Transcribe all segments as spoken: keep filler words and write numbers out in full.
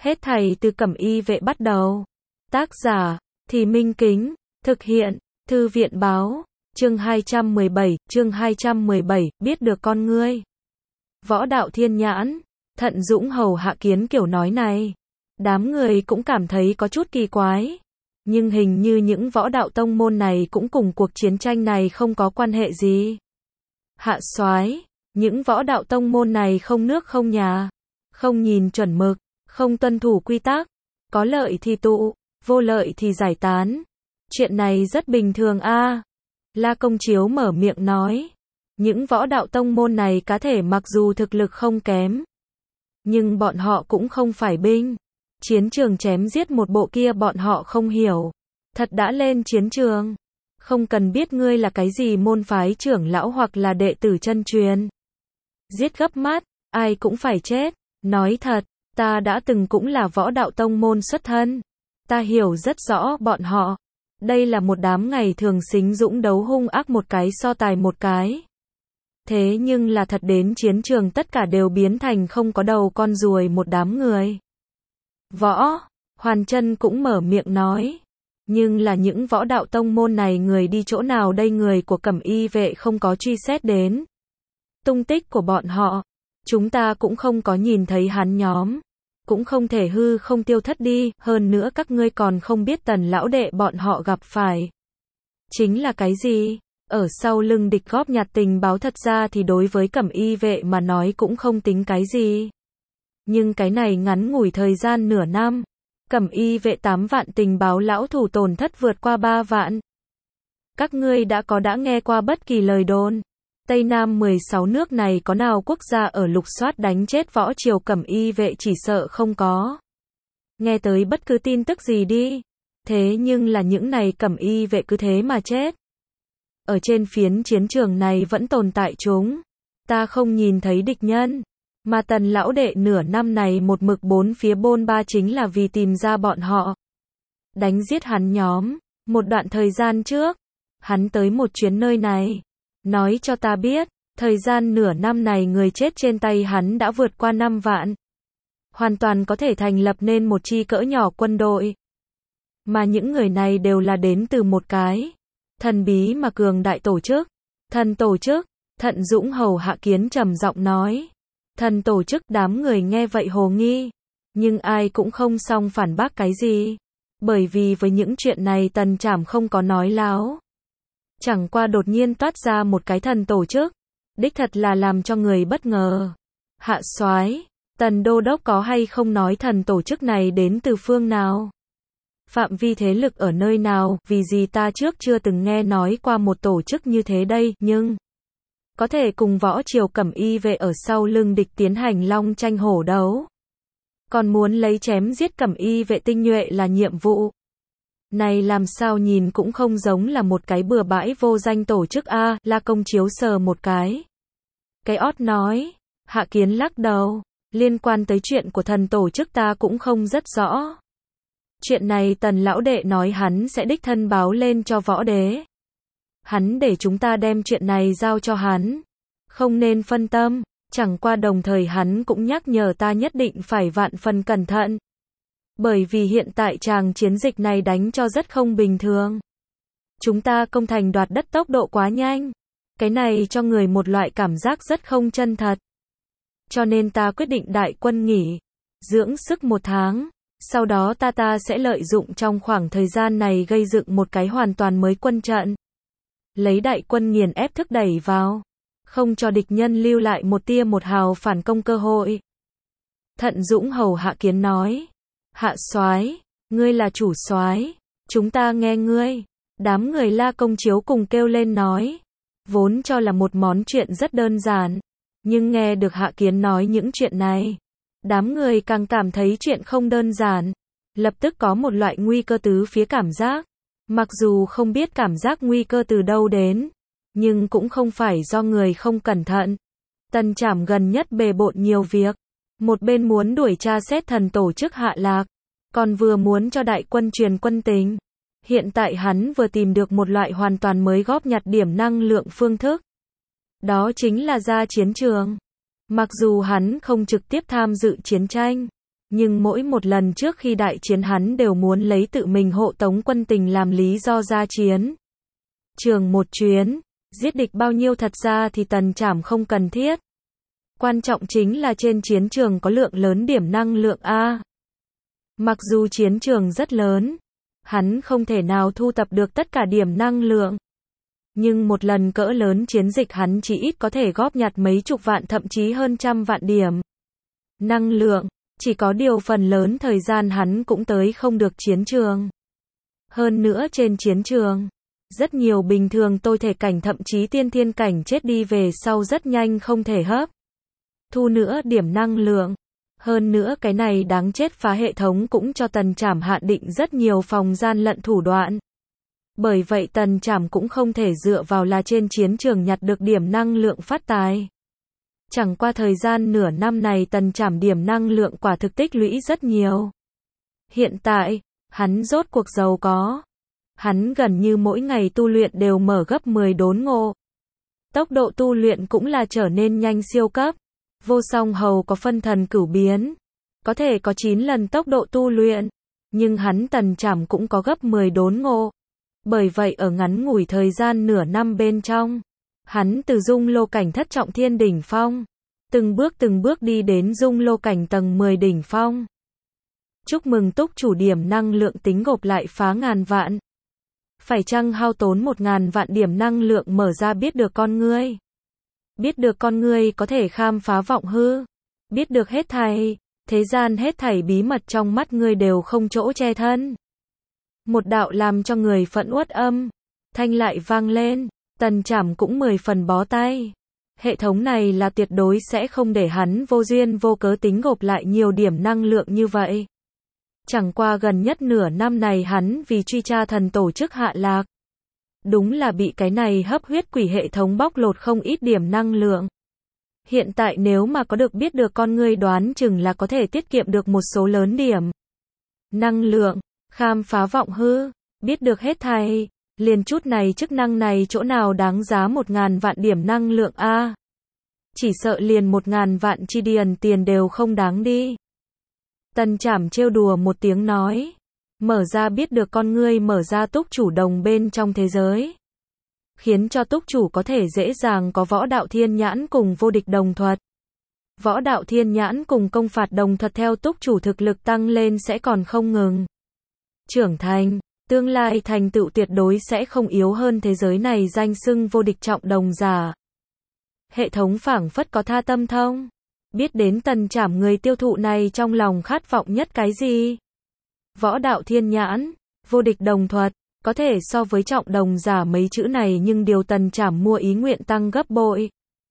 Hết thảy từ Cẩm Y vệ bắt đầu. Tác giả, Thì Minh Kính, thực hiện, Thư viện Báo, chương hai trăm mười bảy, chương hai trăm mười bảy, biết được con ngươi. Võ đạo thiên nhãn, Thận Dũng hầu hạ Kiến kiểu nói này. Đám người cũng cảm thấy có chút kỳ quái. Nhưng hình như những võ đạo tông môn này cũng cùng cuộc chiến tranh này không có quan hệ gì. Hạ soái, những võ đạo tông môn này không nước không nhà, không nhìn chuẩn mực, không tuân thủ quy tắc, có lợi thì tụ, vô lợi thì giải tán. Chuyện này rất bình thường a. À. La Công Chiếu mở miệng nói. Những võ đạo tông môn này cá thể mặc dù thực lực không kém, nhưng bọn họ cũng không phải binh. Chiến trường chém giết một bộ kia bọn họ không hiểu. Thật đã lên chiến trường, không cần biết ngươi là cái gì môn phái trưởng lão hoặc là đệ tử chân truyền. Giết gấp mắt, ai cũng phải chết. Nói thật, ta đã từng cũng là võ đạo tông môn xuất thân. Ta hiểu rất rõ bọn họ. Đây là một đám ngày thường xính dũng đấu hung ác một cái so tài một cái. Thế nhưng là thật đến chiến trường tất cả đều biến thành không có đầu con ruồi một đám người. Võ, Hoàn Chân cũng mở miệng nói. Nhưng là những võ đạo tông môn này người đi chỗ nào đây, người của Cẩm Y vệ không có truy xét đến tung tích của bọn họ. Chúng ta cũng không có nhìn thấy hắn nhóm. Cũng không thể hư không tiêu thất đi, hơn nữa các ngươi còn không biết Tần lão đệ bọn họ gặp phải chính là cái gì. Ở sau lưng địch góp nhặt tình báo thật ra thì đối với Cẩm Y vệ mà nói cũng không tính cái gì. Nhưng cái này ngắn ngủi thời gian nửa năm, Cẩm Y vệ tám vạn tình báo lão thủ tổn thất vượt qua ba vạn. Các ngươi đã có đã nghe qua bất kỳ lời đồn. Tây Nam mười sáu nước này có nào quốc gia ở lục soát đánh chết võ triều Cẩm Y vệ chỉ sợ không có. Nghe tới bất cứ tin tức gì đi. Thế nhưng là những này Cẩm Y vệ cứ thế mà chết. Ở trên phiến chiến trường này vẫn tồn tại chúng. Ta không nhìn thấy địch nhân. Mà Tần lão đệ nửa năm này một mực bốn phía bôn ba chính là vì tìm ra bọn họ. Đánh giết hắn nhóm. Một đoạn thời gian trước, hắn tới một chuyến nơi này. Nói cho ta biết, thời gian nửa năm này người chết trên tay hắn đã vượt qua năm vạn. Hoàn toàn có thể thành lập nên một chi cỡ nhỏ quân đội. Mà những người này đều là đến từ một cái thần bí mà cường đại tổ chức. Thần tổ chức, Thận Dũng hầu hạ Kiến trầm giọng nói. Thần tổ chức, đám người nghe vậy hồ nghi. Nhưng ai cũng không xong phản bác cái gì. Bởi vì với những chuyện này Tần Trảm không có nói láo. Chẳng qua đột nhiên toát ra một cái thần tổ chức. Đích thật là làm cho người bất ngờ. Hạ soái, Tần đô đốc có hay không nói thần tổ chức này đến từ phương nào? Phạm vi thế lực ở nơi nào? Vì gì ta trước chưa từng nghe nói qua một tổ chức như thế đây, nhưng có thể cùng võ triều Cẩm Y vệ ở sau lưng địch tiến hành long tranh hổ đấu. Còn muốn lấy chém giết Cẩm Y vệ tinh nhuệ là nhiệm vụ. Này làm sao nhìn cũng không giống là một cái bừa bãi vô danh tổ chức a. À, La Công Chiếu sờ một cái cái ót nói. Hạ Kiến lắc đầu. Liên quan tới chuyện của thần tổ chức ta cũng không rất rõ. Chuyện này Tần lão đệ nói hắn sẽ đích thân báo lên cho võ đế. Hắn để chúng ta đem chuyện này giao cho hắn. Không nên phân tâm. Chẳng qua đồng thời hắn cũng nhắc nhở ta nhất định phải vạn phần cẩn thận. Bởi vì hiện tại tràng chiến dịch này đánh cho rất không bình thường. Chúng ta công thành đoạt đất tốc độ quá nhanh. Cái này cho người một loại cảm giác rất không chân thật. Cho nên ta quyết định đại quân nghỉ, dưỡng sức một tháng. Sau đó ta ta sẽ lợi dụng trong khoảng thời gian này gây dựng một cái hoàn toàn mới quân trận. Lấy đại quân nghiền ép thức đẩy vào. Không cho địch nhân lưu lại một tia một hào phản công cơ hội. Thận Dũng hầu hạ Kiến nói. Hạ soái, ngươi là chủ soái, chúng ta nghe ngươi. Đám người La Công Chiếu cùng kêu lên nói. Vốn cho là một món chuyện rất đơn giản. Nhưng nghe được Hạ Kiến nói những chuyện này. Đám người càng cảm thấy chuyện không đơn giản. Lập tức có một loại nguy cơ tứ phía cảm giác. Mặc dù không biết cảm giác nguy cơ từ đâu đến. Nhưng cũng không phải do người không cẩn thận. Tần Trảm gần nhất bề bộn nhiều việc. Một bên muốn đuổi tra xét thần tổ chức hạ lạc. Còn vừa muốn cho đại quân truyền quân tình. Hiện tại hắn vừa tìm được một loại hoàn toàn mới góp nhặt điểm năng lượng phương thức. Đó chính là ra chiến trường. Mặc dù hắn không trực tiếp tham dự chiến tranh, Nhưng mỗi một lần trước khi đại chiến hắn đều muốn lấy tự mình hộ tống quân tình làm lý do ra chiến trường một chuyến, giết địch bao nhiêu thật ra thì Tần Trảm không cần thiết. Quan trọng chính là trên chiến trường có lượng lớn điểm năng lượng A. Mặc dù chiến trường rất lớn, hắn không thể nào thu tập được tất cả điểm năng lượng. Nhưng một lần cỡ lớn chiến dịch hắn chỉ ít có thể góp nhặt mấy chục vạn thậm chí hơn trăm vạn điểm năng lượng. Chỉ có điều phần lớn thời gian hắn cũng tới không được chiến trường. Hơn nữa trên chiến trường, rất nhiều bình thường tôi thể cảnh thậm chí tiên thiên cảnh chết đi về sau rất nhanh không thể hấp thu nữa điểm năng lượng. Hơn nữa cái này đáng chết phá hệ thống cũng cho Tần Trảm hạn định rất nhiều phòng gian lận thủ đoạn. Bởi vậy Tần Trảm cũng không thể dựa vào là trên chiến trường nhặt được điểm năng lượng phát tài. Chẳng qua thời gian nửa năm này Tần Trảm điểm năng lượng quả thực tích lũy rất nhiều. Hiện tại, hắn rốt cuộc giàu có. Hắn gần như mỗi ngày tu luyện đều mở gấp mười đốn ngộ. Tốc độ tu luyện cũng là trở nên nhanh siêu cấp. Vô song hầu có phân thần cửu biến. Có thể có chín lần tốc độ tu luyện. Nhưng hắn Tần Trảm cũng có gấp mười đốn ngộ. Bởi vậy ở ngắn ngủi thời gian nửa năm bên trong, hắn từ dung lô cảnh thất trọng thiên đỉnh phong, từng bước từng bước đi đến dung lô cảnh tầng mười đỉnh phong. Chúc mừng túc chủ điểm năng lượng tính gộp lại phá ngàn vạn. Phải chăng hao tốn một ngàn vạn điểm năng lượng mở ra biết được con ngươi. Biết được con ngươi có thể khám phá vọng hư. Biết được hết thảy, thế gian hết thảy bí mật trong mắt ngươi đều không chỗ che thân. Một đạo làm cho người phẫn uất âm, thanh lại vang lên, Tần Trảm cũng mười phần bó tay. Hệ thống này là tuyệt đối sẽ không để hắn vô duyên vô cớ tính gộp lại nhiều điểm năng lượng như vậy. Chẳng qua gần nhất nửa năm này hắn vì truy tra thần tổ chức hạ lạc. Đúng là bị cái này hấp huyết quỷ hệ thống bóc lột không ít điểm năng lượng. Hiện tại nếu mà có được biết được con ngươi đoán chừng là có thể tiết kiệm được một số lớn điểm năng lượng. Khám phá vọng hư, biết được hết thảy, liền chút này chức năng này chỗ nào đáng giá một ngàn vạn điểm năng lượng a? Chỉ sợ liền một ngàn vạn chi điền tiền đều không đáng đi. Tần Trảm trêu đùa một tiếng nói, mở ra biết được con ngươi mở ra túc chủ đồng bên trong thế giới. Khiến cho túc chủ có thể dễ dàng có võ đạo thiên nhãn cùng vô địch đồng thuật. Võ đạo thiên nhãn cùng công phạt đồng thuật theo túc chủ thực lực tăng lên sẽ còn không ngừng trưởng thành, tương lai thành tựu tuyệt đối sẽ không yếu hơn thế giới này danh xưng vô địch trọng đồng giả. Hệ thống phảng phất có tha tâm thông, biết đến Tần Trảm người tiêu thụ này trong lòng khát vọng nhất cái gì. Võ đạo thiên nhãn, vô địch đồng thuật, có thể so với trọng đồng giả mấy chữ này nhưng điều Tần Trảm mua ý nguyện tăng gấp bội.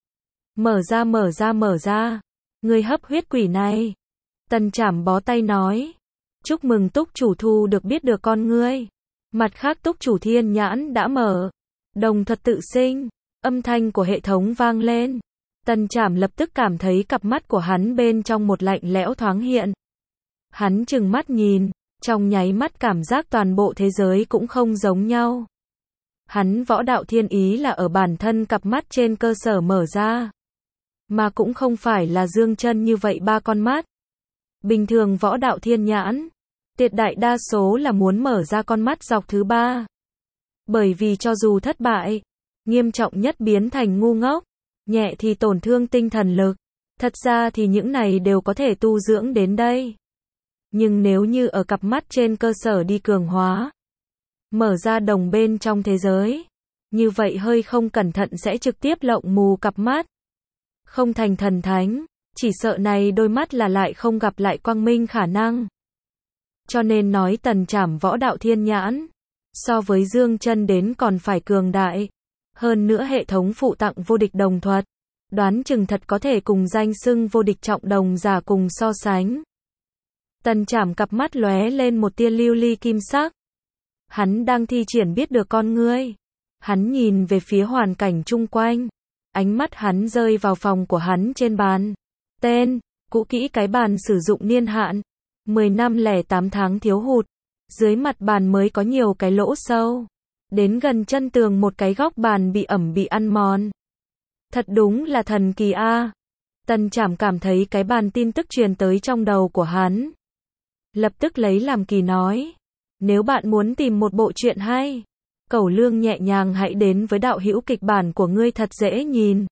Mở ra mở ra mở ra, người hấp huyết quỷ này. Tần Trảm bó tay nói. Chúc mừng túc chủ thu được biết được con ngươi. Mặt khác túc chủ thiên nhãn đã mở. Đồng thuật tự sinh. Âm thanh của hệ thống vang lên. Tần Trảm lập tức cảm thấy cặp mắt của hắn bên trong một lạnh lẽo thoáng hiện. Hắn trừng mắt nhìn. Trong nháy mắt cảm giác toàn bộ thế giới cũng không giống nhau. Hắn võ đạo thiên ý là ở bản thân cặp mắt trên cơ sở mở ra. Mà cũng không phải là dương chân như vậy ba con mắt. Bình thường võ đạo thiên nhãn, tuyệt đại đa số là muốn mở ra con mắt dọc thứ ba. Bởi vì cho dù thất bại, nghiêm trọng nhất biến thành ngu ngốc, nhẹ thì tổn thương tinh thần lực, thật ra thì những này đều có thể tu dưỡng đến đây. Nhưng nếu như ở cặp mắt trên cơ sở đi cường hóa, mở ra đồng bên trong thế giới, như vậy hơi không cẩn thận sẽ trực tiếp lộng mù cặp mắt. Không thành thần thánh. Chỉ sợ này đôi mắt là lại không gặp lại quang minh khả năng. Cho nên nói Tần Trảm võ đạo thiên nhãn, so với dương chân đến còn phải cường đại. Hơn nữa hệ thống phụ tặng vô địch đồng thuật, đoán chừng thật có thể cùng danh xưng vô địch trọng đồng giả cùng so sánh. Tần Trảm cặp mắt lóe lên một tia lưu ly kim sắc. Hắn đang thi triển biết được con ngươi. Hắn nhìn về phía hoàn cảnh chung quanh. Ánh mắt hắn rơi vào phòng của hắn trên bàn. Tên, cũ kỹ cái bàn sử dụng niên hạn, mười năm lẻ tám tháng thiếu hụt, dưới mặt bàn mới có nhiều cái lỗ sâu, đến gần chân tường một cái góc bàn bị ẩm bị ăn mòn. Thật đúng là thần kỳ a. Tần Trảm cảm thấy cái bàn tin tức truyền tới trong đầu của hắn. Lập tức lấy làm kỳ nói. Nếu bạn muốn tìm một bộ truyện hay, Cẩu Lương nhẹ nhàng hãy đến với đạo hữu kịch bản của ngươi thật dễ nhìn.